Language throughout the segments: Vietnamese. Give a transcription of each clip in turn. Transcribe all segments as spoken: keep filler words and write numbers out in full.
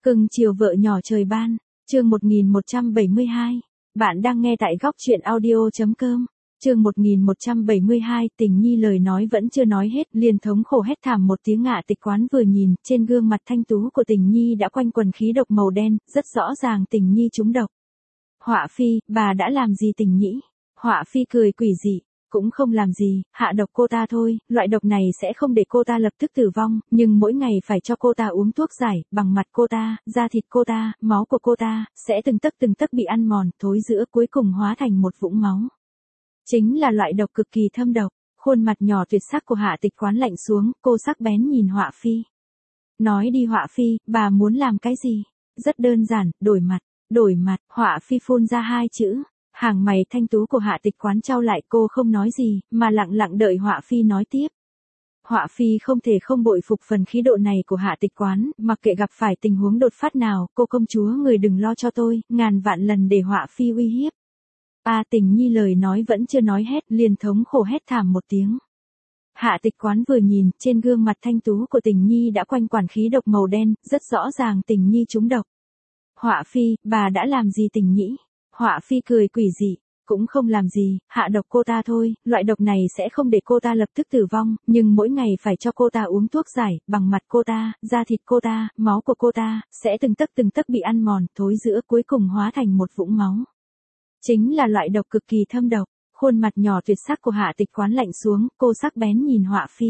Cưng chiều vợ nhỏ trời ban, chương một nghìn một trăm bảy mươi hai. Bạn đang nghe tại góc truyện audio.com. Chương một nghìn một trăm bảy mươi hai, Tình Nhi lời nói vẫn chưa nói hết, liền thống khổ hét thảm một tiếng. Ngạ Tịch Quán vừa nhìn, trên gương mặt thanh tú của Tình Nhi đã quanh quần khí độc màu đen, rất rõ ràng Tình Nhi trúng độc. Họa phi, bà đã làm gì Tình Nhĩ? Họa phi cười quỷ dị. Cũng không làm gì, hạ độc cô ta thôi, loại độc này sẽ không để cô ta lập tức tử vong, nhưng mỗi ngày phải cho cô ta uống thuốc giải, bằng mặt cô ta, da thịt cô ta, máu của cô ta, sẽ từng tấc từng tấc bị ăn mòn, thối rữa cuối cùng hóa thành một vũng máu. Chính là loại độc cực kỳ thâm độc. Khuôn mặt nhỏ tuyệt sắc của Hạ Tịch Quán lạnh xuống, cô sắc bén nhìn Họa phi. Nói đi Họa phi, bà muốn làm cái gì? Rất đơn giản, đổi mặt, đổi mặt, Họa phi phun ra hai chữ. Hàng mày thanh tú của Hạ Tịch Quán chau lại, cô không nói gì, mà lặng lặng đợi Họa phi nói tiếp. Họa phi không thể không bội phục phần khí độ này của Hạ Tịch Quán, mặc kệ gặp phải tình huống đột phát nào, cô công chúa người đừng lo cho tôi, ngàn vạn lần để Họa phi uy hiếp. A Tình Nhi lời nói vẫn chưa nói hết, liền thống khổ hét thảm một tiếng. Hạ Tịch Quán vừa nhìn, trên gương mặt thanh tú của Tình Nhi đã quanh quẩn khí độc màu đen, rất rõ ràng Tình Nhi trúng độc. Họa phi, bà đã làm gì Tình Nhĩ? Họa phi cười quỷ dị. Cũng không làm gì, hạ độc cô ta thôi, loại độc này sẽ không để cô ta lập tức tử vong, nhưng mỗi ngày phải cho cô ta uống thuốc giải, bằng mặt cô ta, da thịt cô ta, máu của cô ta, sẽ từng tấc từng tấc bị ăn mòn, thối rữa cuối cùng hóa thành một vũng máu. Chính là loại độc cực kỳ thâm độc. Khuôn mặt nhỏ tuyệt sắc của Hạ Tịch Quán lạnh xuống, cô sắc bén nhìn Họa phi.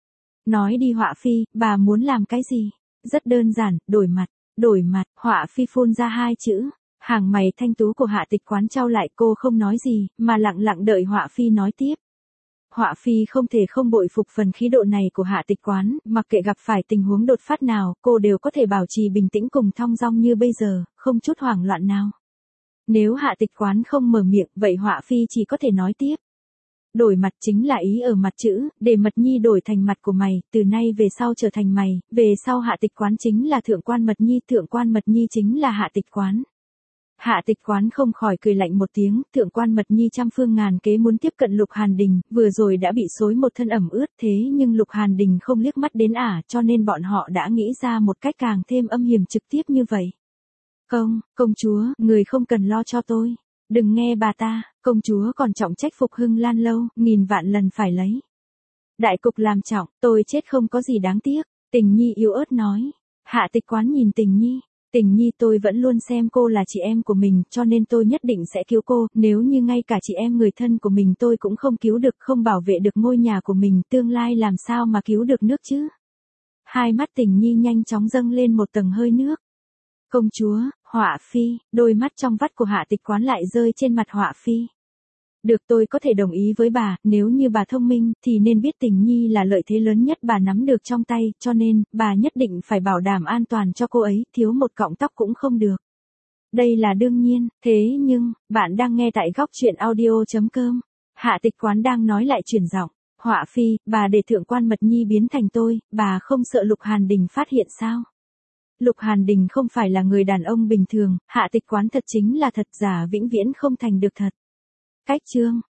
Nói đi Họa phi, bà muốn làm cái gì? Rất đơn giản, đổi mặt, đổi mặt, Họa phi phun ra hai chữ. Hàng mày thanh tú của Hạ Tịch Quán chau lại, cô không nói gì, mà lặng lặng đợi Họa phi nói tiếp. Họa phi không thể không bội phục phần khí độ này của Hạ Tịch Quán, mặc kệ gặp phải tình huống đột phát nào, cô đều có thể bảo trì bình tĩnh cùng thong dong như bây giờ, không chút hoảng loạn nào. Nếu Hạ Tịch Quán không mở miệng, vậy Họa phi chỉ có thể nói tiếp. Đổi mặt chính là ý ở mặt chữ, để Mật Nhi đổi thành mặt của mày, từ nay về sau trở thành mày, về sau Hạ Tịch Quán chính là Thượng quan Mật Nhi, Thượng quan Mật Nhi chính là Hạ Tịch Quán. Hạ Tịch Quán không khỏi cười lạnh một tiếng, Thượng quan Mật Nhi trăm phương ngàn kế muốn tiếp cận Lục Hàn Đình, vừa rồi đã bị xối một thân ẩm ướt, thế nhưng Lục Hàn Đình không liếc mắt đến ả, cho nên bọn họ đã nghĩ ra một cách càng thêm âm hiểm trực tiếp như vậy. Công, công chúa, người không cần lo cho tôi. Đừng nghe bà ta, công chúa còn trọng trách phục hưng Lan lâu, nghìn vạn lần phải lấy. Đại cục làm trọng, tôi chết không có gì đáng tiếc. Tình Nhi yếu ớt nói. Hạ Tịch Quán nhìn Tình Nhi. Tình Nhi, tôi vẫn luôn xem cô là chị em của mình, cho nên tôi nhất định sẽ cứu cô, nếu như ngay cả chị em người thân của mình tôi cũng không cứu được, không bảo vệ được ngôi nhà của mình, tương lai làm sao mà cứu được nước chứ? Hai mắt Tình Nhi nhanh chóng dâng lên một tầng hơi nước. Công chúa, Họa phi, đôi mắt trong vắt của Hạ Tịch Quán lại rơi trên mặt Họa phi. Được, tôi có thể đồng ý với bà, nếu như bà thông minh, thì nên biết Tình Nhi là lợi thế lớn nhất bà nắm được trong tay, cho nên, bà nhất định phải bảo đảm an toàn cho cô ấy, thiếu một cọng tóc cũng không được. Đây là đương nhiên, thế nhưng, bạn đang nghe tại góc truyện audio.com. Hạ Tịch Quán đang nói lại chuyển giọng. Họa phi, bà để Thượng quan Mật Nhi biến thành tôi, bà không sợ Lục Hàn Đình phát hiện sao? Lục Hàn Đình không phải là người đàn ông bình thường, Hạ Tịch Quán thật chính là thật, giả vĩnh viễn không thành được thật. Cách chương